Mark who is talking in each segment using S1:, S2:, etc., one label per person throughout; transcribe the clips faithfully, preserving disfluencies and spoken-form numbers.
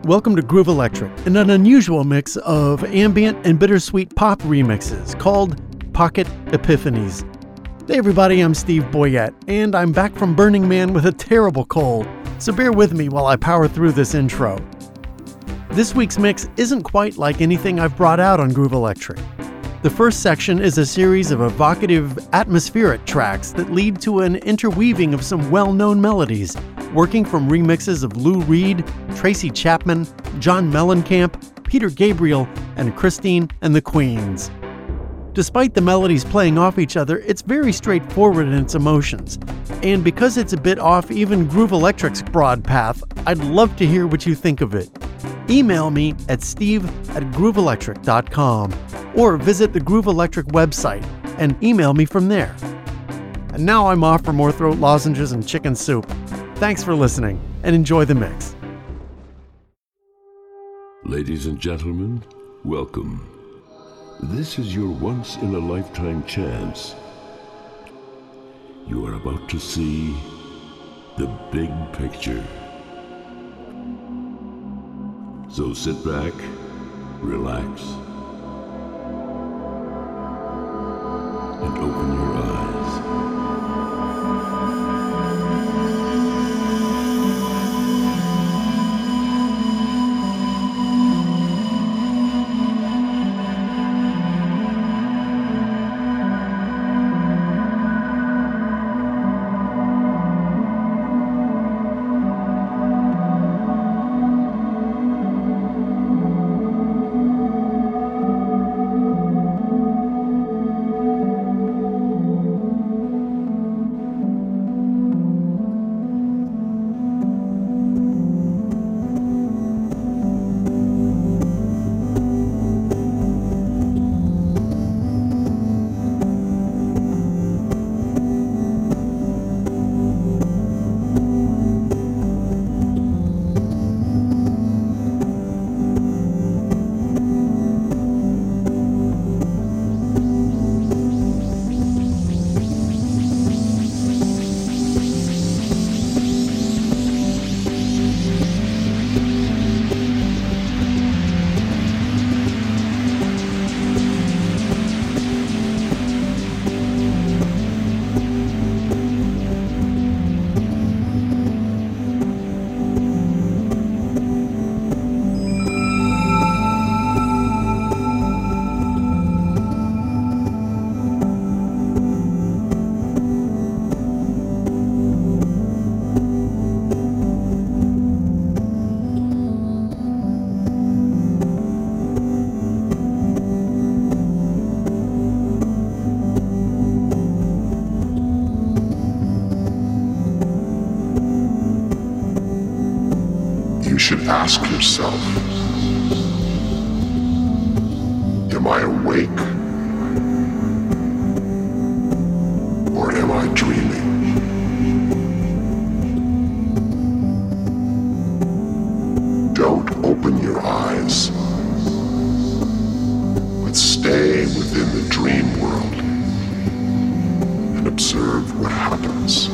S1: Welcome to Groove Electric, and an unusual mix of ambient and bittersweet pop remixes called Pocket Epiphanies. Hey everybody, I'm Steve Boyette, and I'm back from Burning Man with a terrible cold, so bear with me while I power through this intro. This week's mix isn't quite like anything I've brought out on Groove Electric. The first section is a series of evocative, atmospheric tracks that lead to an interweaving of some well-known melodies, working from remixes of Lou Reed, Tracy Chapman, John Mellencamp, Peter Gabriel, and Christine and the Queens. Despite the melodies playing off each other, it's very straightforward in its emotions. And because it's a bit off even Groove Electric's broad path, I'd love to hear what you think of it. Email me at steve at grooveelectric dot com or visit the Groove Electric website and email me from there. And now I'm off for more throat lozenges and chicken soup. Thanks for listening and enjoy the mix.
S2: Ladies and gentlemen, welcome. This is your once-in-a-lifetime chance. You are about to see the big picture. So sit back, relax, and open your eyes.
S3: Ask yourself, am I awake or am I dreaming? Don't open your eyes, but stay within the dream world and observe what happens.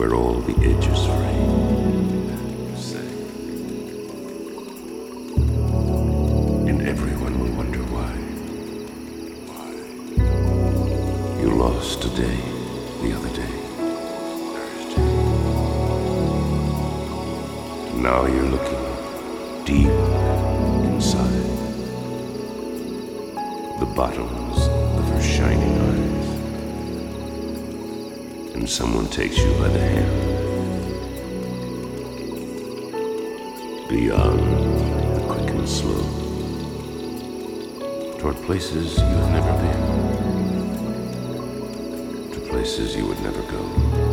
S2: where all the edges fray. And everyone will wonder why. Why? You lost today, the other day, Thursday. Now you're looking deep inside the bottoms of her shining eyes, and someone takes you by the hand beyond the quick and slow, toward places you have never been, to places you would never go.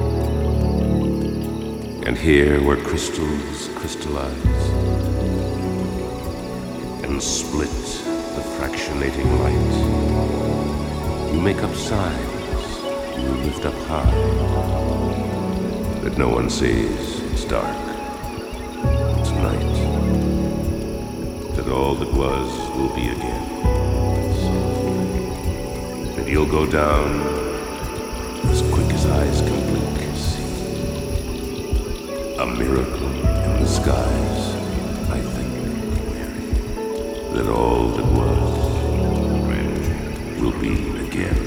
S2: And here where crystals crystallize and split the fractionating light, you make up sides, you lift up high, that no one sees. It's dark, it's night, that all that was will be again. And you'll go down as quick as eyes can blink and see. A miracle in the skies, I think, that all that was will be again.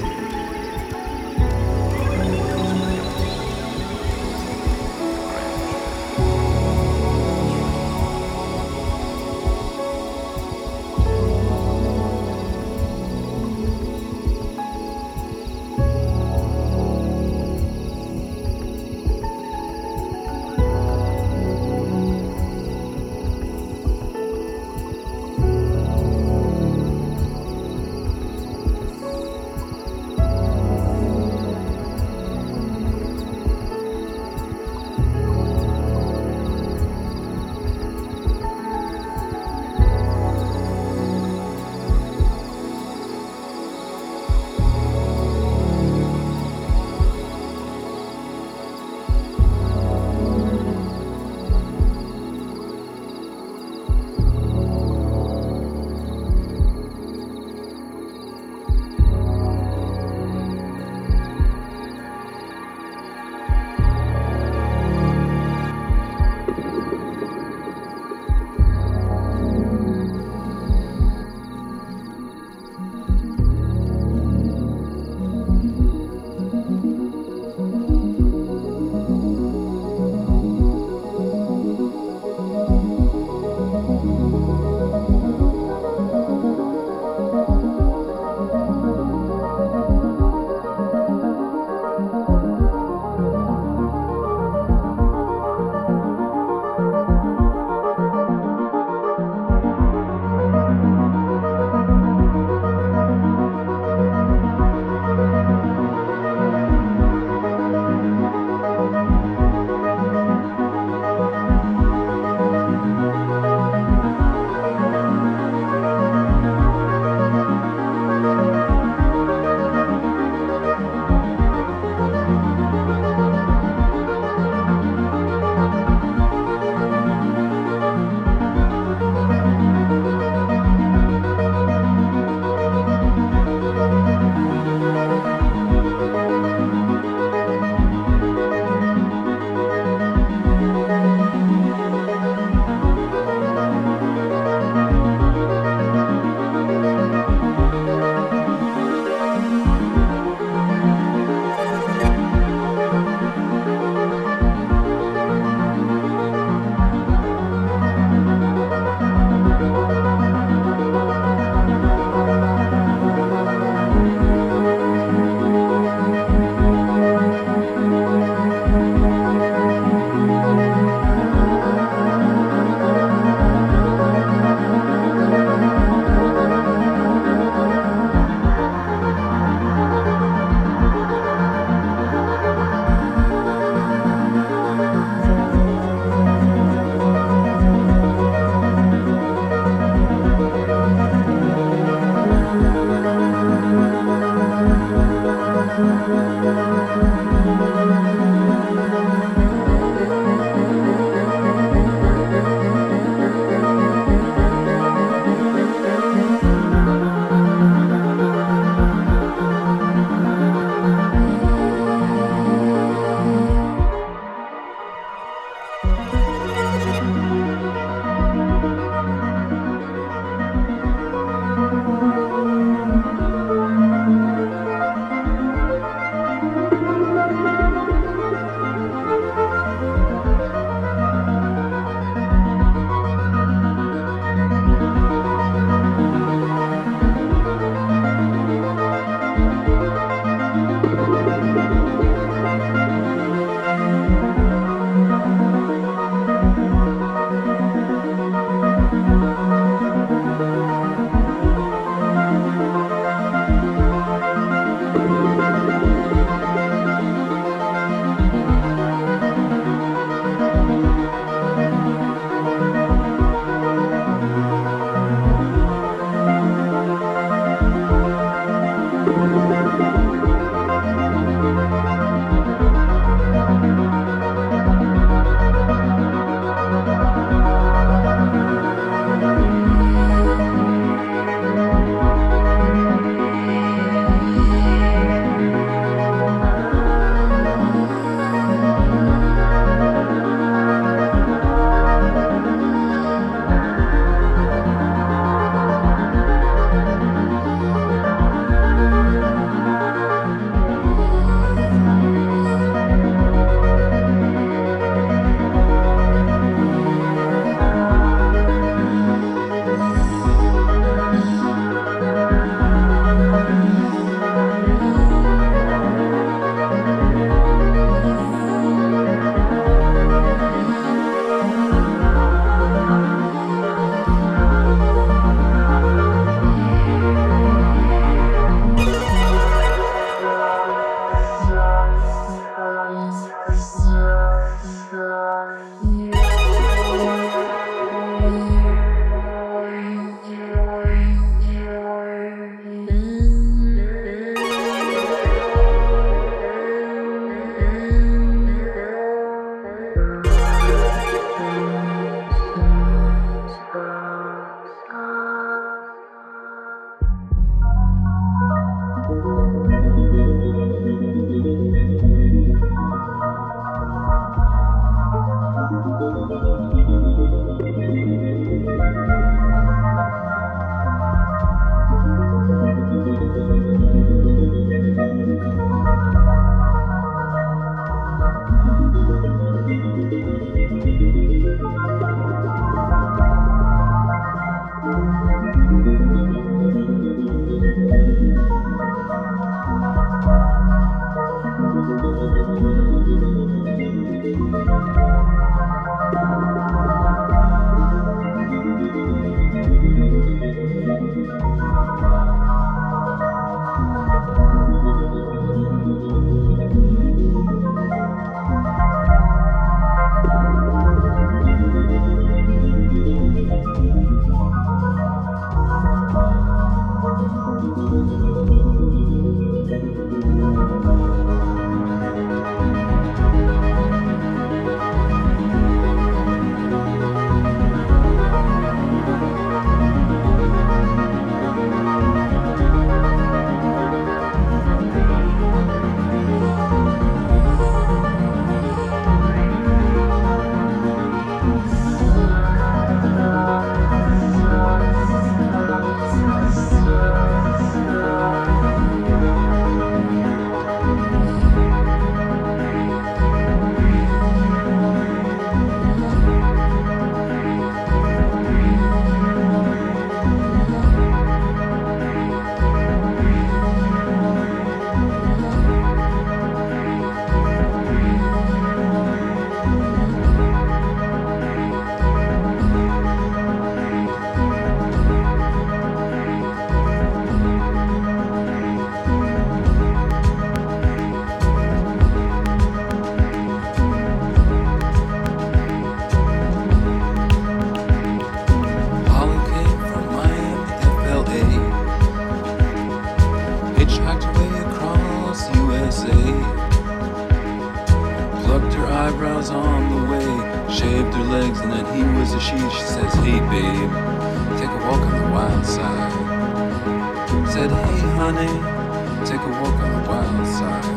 S4: eyebrows on the way, shaved her legs, and then he was a she. She says, hey babe, take a walk on the wild side. Said, hey honey, take a walk on the wild side.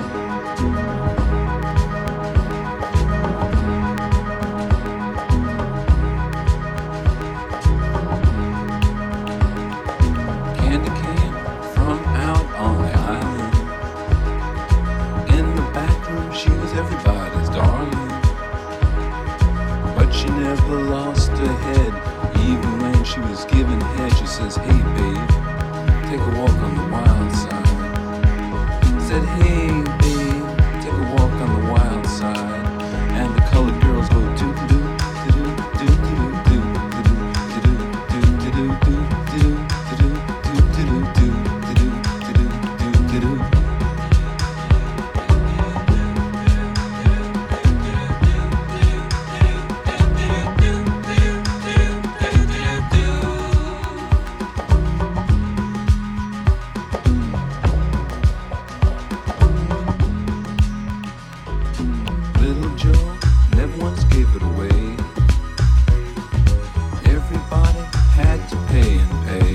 S4: Candy came from out on the island. In the back room she was everybody's darling, but she never lost her head. Even when she was giving head, she says, hey babe, take a walk on the wild side. Said, hey babe, take a walk on the wild side. And the colored girls go doo doo doo doo doo doo doo doo doo doo doo doo doo. Little Joe never once gave it away. Everybody had to pay and pay.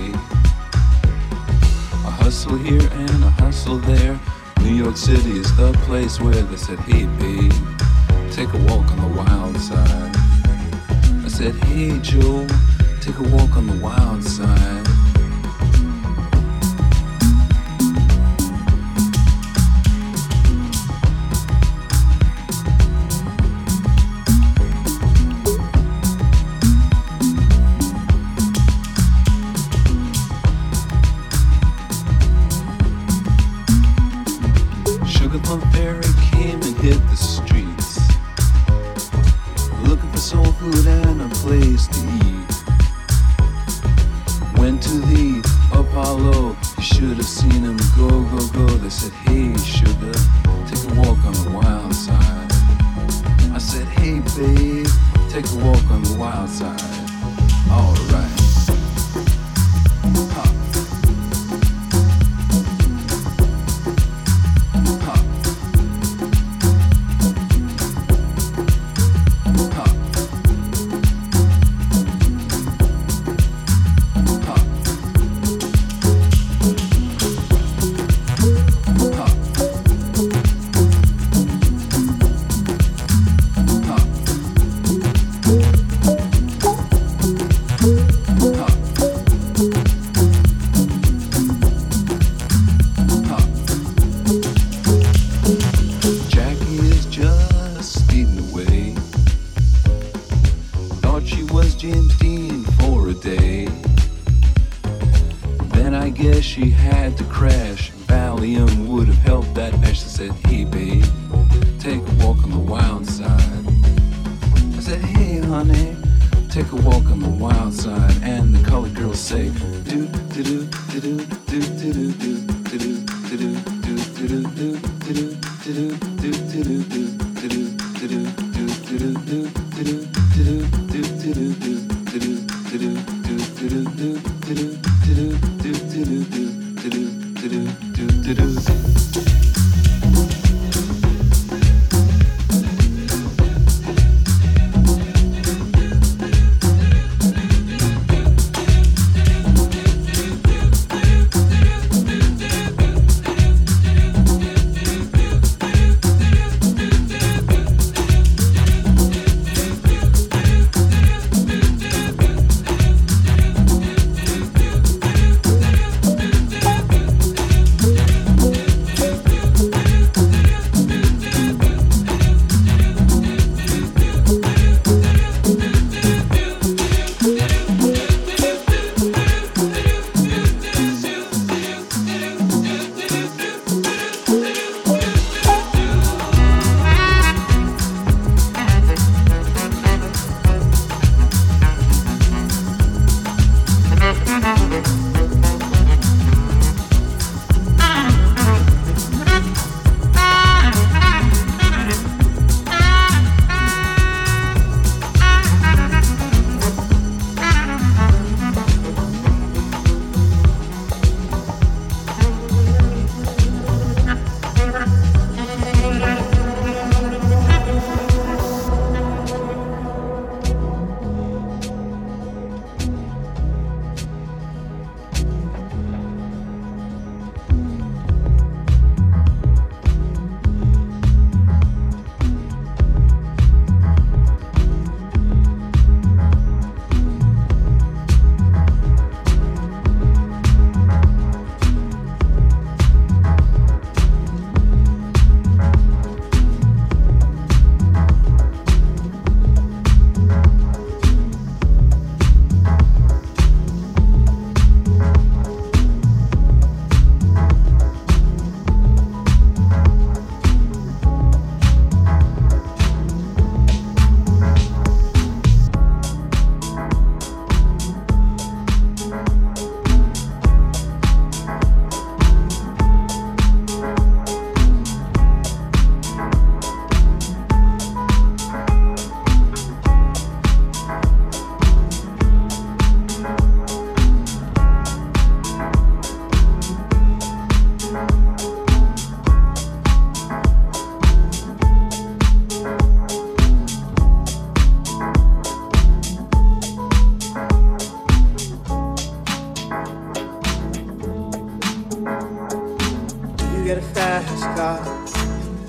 S4: A hustle here and a hustle there. New York City is the place where they said, hey babe, take a walk on the wild side. I said, hey Joe, take a walk on the wild side. Sugar Plum Fairy came and hit the streets, looking for soul food and a place to eat. Went to the Apollo, you should have seen him go, go, go. They said, hey sugar, take a walk on the wild side. I said, hey babe, take a walk on the wild side. Alright. Pop. She had to crash. Valium would have helped that patch. I said, hey babe, take a walk on the wild side. I said, hey honey, take a walk on the wild side. And the colored girls say, do do do do do do do do do do do do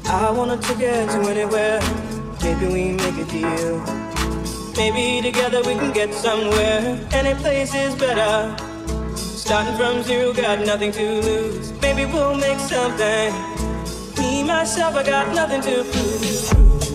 S5: I wanna take her to anywhere. Maybe we make a deal. Maybe together we can get somewhere. Any place is better. Starting from zero, got nothing to lose. Maybe we'll make something. Me, myself, I got nothing to prove.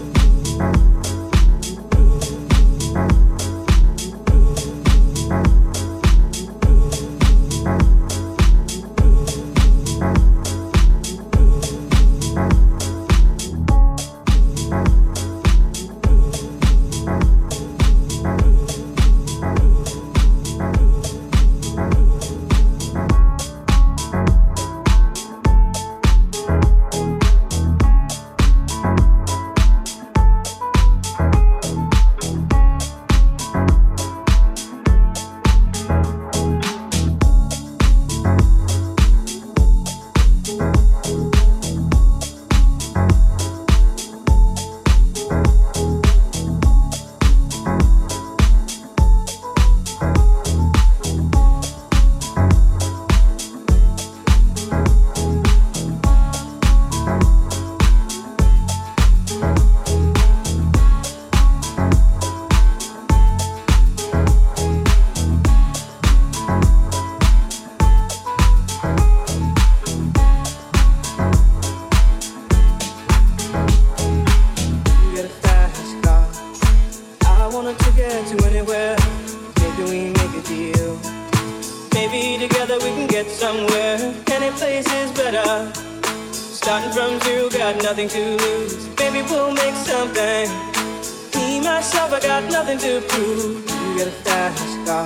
S5: Nothing to lose. Maybe we'll make something. Me, myself, I got nothing to prove. You got a fast car.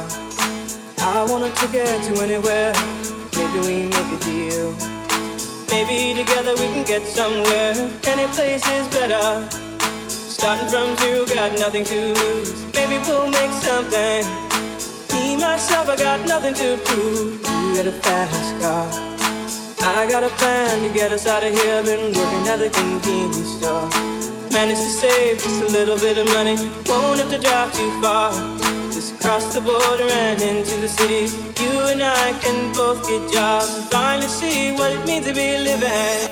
S5: I wanna take her to anywhere. Maybe we make a deal. Maybe together we can get somewhere. Any place is better. Starting from zero, got nothing to lose. Maybe we'll make something. Me, myself, I got nothing to prove. You got a fast car. I got a plan to get us out of here. Been working at the convenience store. Managed to save just a little bit of money. Won't have to drive too far. Just cross the border and into the city. You and I can both get jobs and finally see what it means to be living.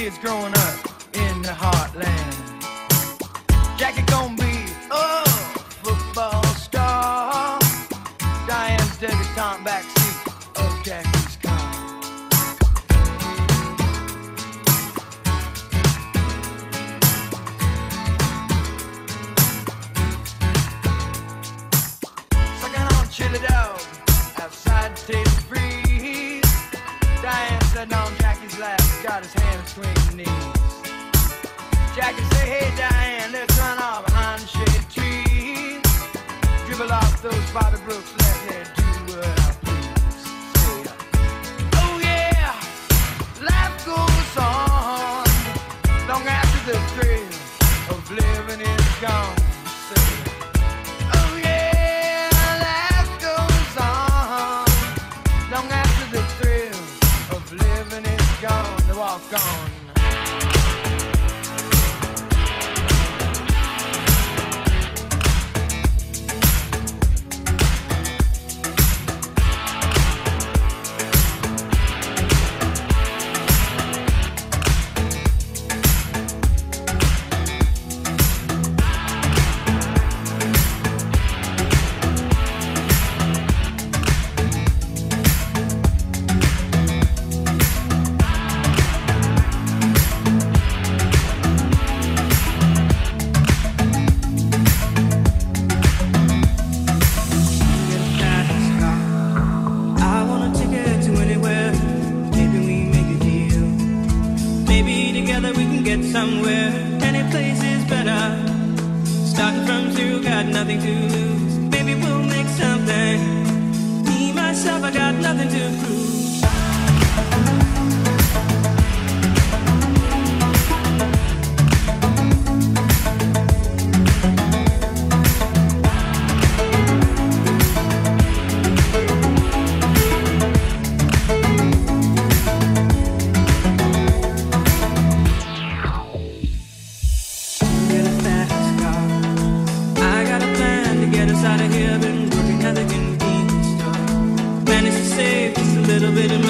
S6: kids growing up in the heartland. Jackie gonna be a football star. Diane's debutante backseat of Jackie's car. Sucking on chili dog outside the taste freeze. Diane sitting on Jackie's lap, got his hand between his knees. Jackie say, hey Diane, let's run off behind the shade trees. Dribble off those spotted brooks, let me do what I please. Say, oh yeah, life goes on long after the thrill of living is gone. Say, oh yeah, life goes on long after the thrill of living is gone. To walk on.
S5: Somewhere, any place is better. Starting from zero, got nothing to lose. Maybe we'll make something. Me, myself, I got nothing to prove. Out of here, been working at the convenience store. Managed to save just a little bit of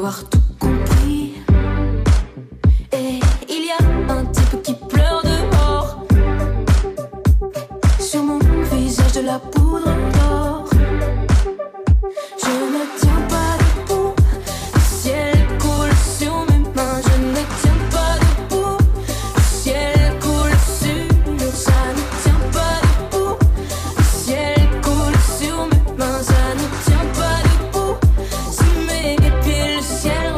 S7: avoir tout compris. Et il y a un type qui pleure dehors. Sur mon visage de la poudre d'or. Je ne tiens pas debout. Le ciel coule sur mes mains. Je ne tiens pas debout. Le ciel coule sur. Ça ne tient pas debout. Le ciel coule sur mes mains. Ça ne tient pas debout. Sous mes pieds le ciel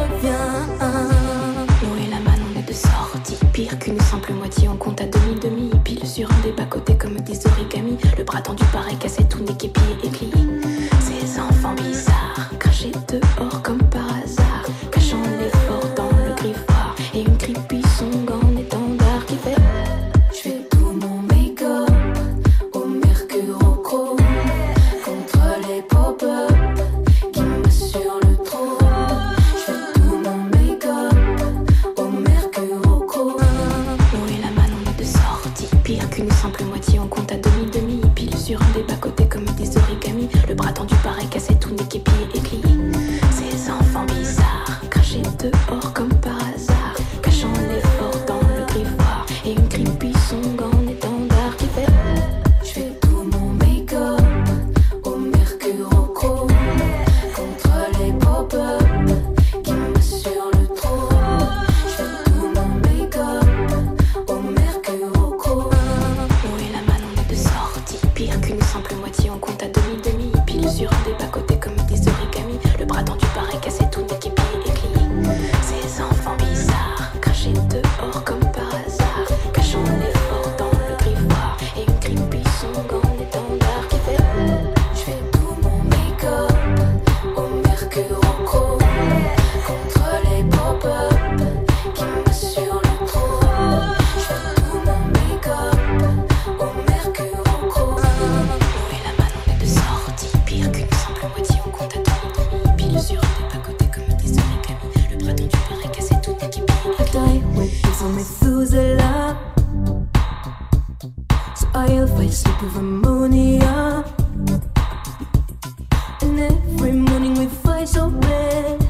S7: revient. L'eau et la manne on est de sortie. Pire qu'une simple moitié, on compte à demi-demi. Pile sur un des bas-côtés comme des origamis. Le bras tendu pareil cassé, tout n'est qu'épié et plié. Ces enfants bizarres, crachés dehors comme par hasard, cachant l'effort dans le griffoir. Et une creepy song en étendard qui fait. Je fais tout mon make-up au mercurochrome contre les pop-up qui m'assurent le trône. Je fais tout mon make-up au mercurochrome. L'eau et la manne on est de sortie. Pire qu'une simple moitié, on compte à demi-demi. Pile sur un des bas-côtés comme des origamis. Le bras tendu pareil cassé, tout n'est qu'épié et plié. Ces enfants bizarres, crachés dehors comme par hasard, cachant l'effort dans le griffoir. Et une creepy song en étendard qui fait. Je fais tout mon make-up au mercurochrome contre les pop-up qui m'assurent le trône. Je fais tout mon make-up au mercurochrome. L'eau et la manne on est de sortie. Pire qu'une simple moitié, on compte à demi-demi. Pile sur un des bas-côtés comme des origamis. Le bras tendu pareil cassé, tout n'est qu'épié et plié. Ces enfants bizarres, crachés dehors comme par hasard, cachant l'effort dans le griffoir. Et une creepy song en étendard qui fait. Je fais tout mon make-up au mercurochrome contre les pop-up qui m'assurent le trône. Je fais tout mon make-up au mercurochrome. L'eau et la manne on est de sortie. Pire qu'une simple moitié, on compte à demi-demi. Pile sur un des bas-côtés comme des origamis. Le bras tendu pareil cassé, tout n'est qu'épié et plié. I die with some Methuselah, so I'll fight sleep with ammonia. And every morning we fight so bad.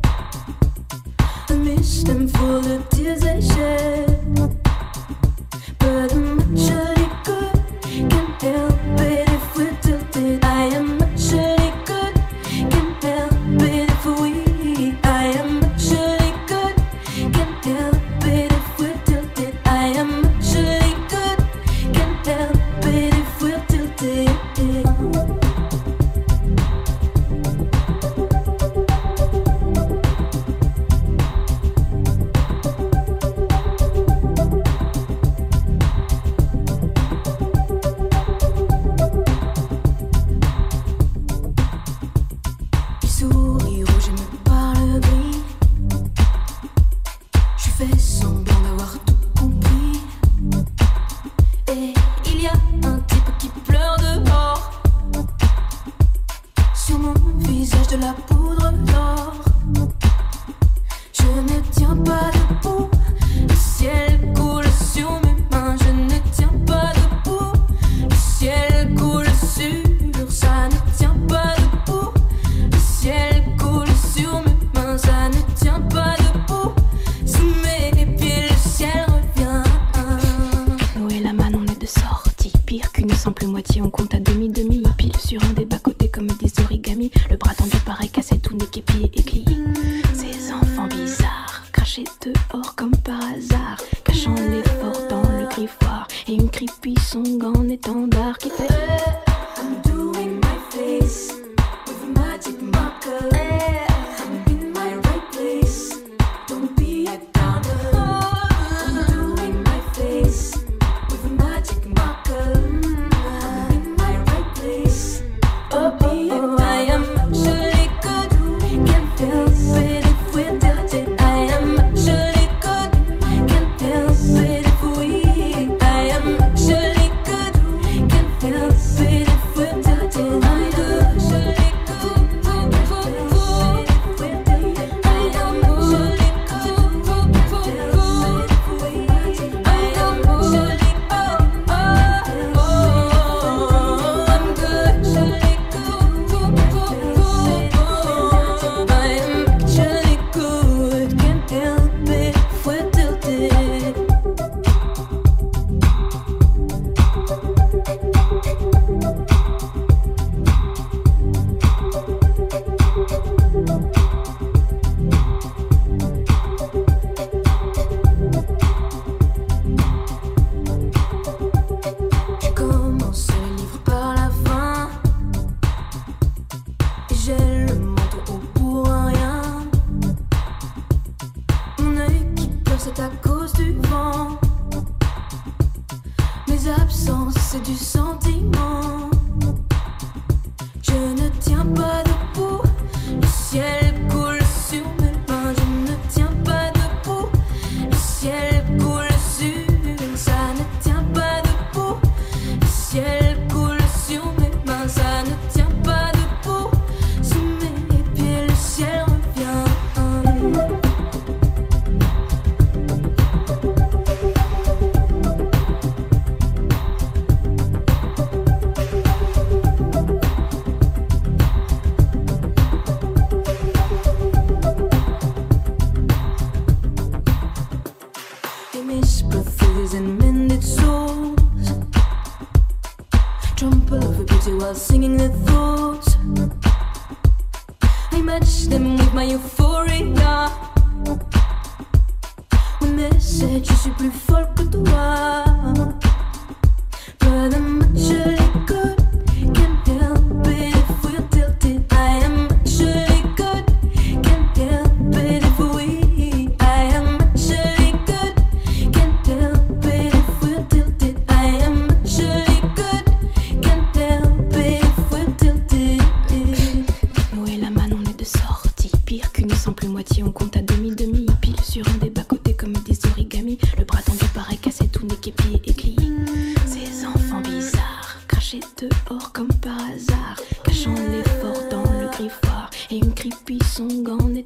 S7: I miss them for the tears they shed. But I'm actually good, can't help it if we're tilted. I am actually good, can't help it if we're weak. I am actually good, can't help it if we're tilted. I am actually good, can't help it if we're tilted. Il sourit rouge et me parle gris. Je fais semblant d'avoir tout compris. Et il y a un type qui pleure dehors. Sur mon visage de la poudre d'or. Je ne tiens pas debout. Le ciel coule sur mes mains. Je ne tiens pas debout. Le ciel coule sur. Ça ne tient pas debout. Le ciel coule sur mes mains. Ça ne tient pas debout. Sous mes pieds le ciel revient. L'eau et la manne on est de sortie. Pire qu'une simple moitié, on compte à demi-demi. Pile sur un des bas-côtés comme des origamis. Le bras tendu pareil cassé, tout n'est qu'épié et plié. Ces enfants bizarres, crachés dehors comme par hasard, cachant l'effort dans le griffoir. Et une creepy song en étendard qui fait. I'm doing my face with a magic marker. I'm in my right place. Don't be a downer. I'm doing my face with a magic marker. I'm in my right place. Don't be a downer. I am actually good. Can't help it if we're tilted. I am actually good. Can't help it if we. I am actually good. Can't help it. Trample over beauty while singing the thoughts. I match them with my euphoria. Mon message, je suis plus folle que toi. But I'm actually good. Can't help it if we're tilted. I am actually good. Can't help it if we. I am actually good. Can't help it if we're tilted. I am actually good. Can't help it if we're tilted. Noé la man, on est de sortie. Pire qu'une simple moitié, on compte à demi-demi. Pile sur un des bas-côtés comme des origamis. Le bras tendu pareil cassé, tout n'est qu'épié et plié. Ces enfants bizarres, crachés dehors comme par hasard, cachant l'effort dans le griffoir. Et une creepy song en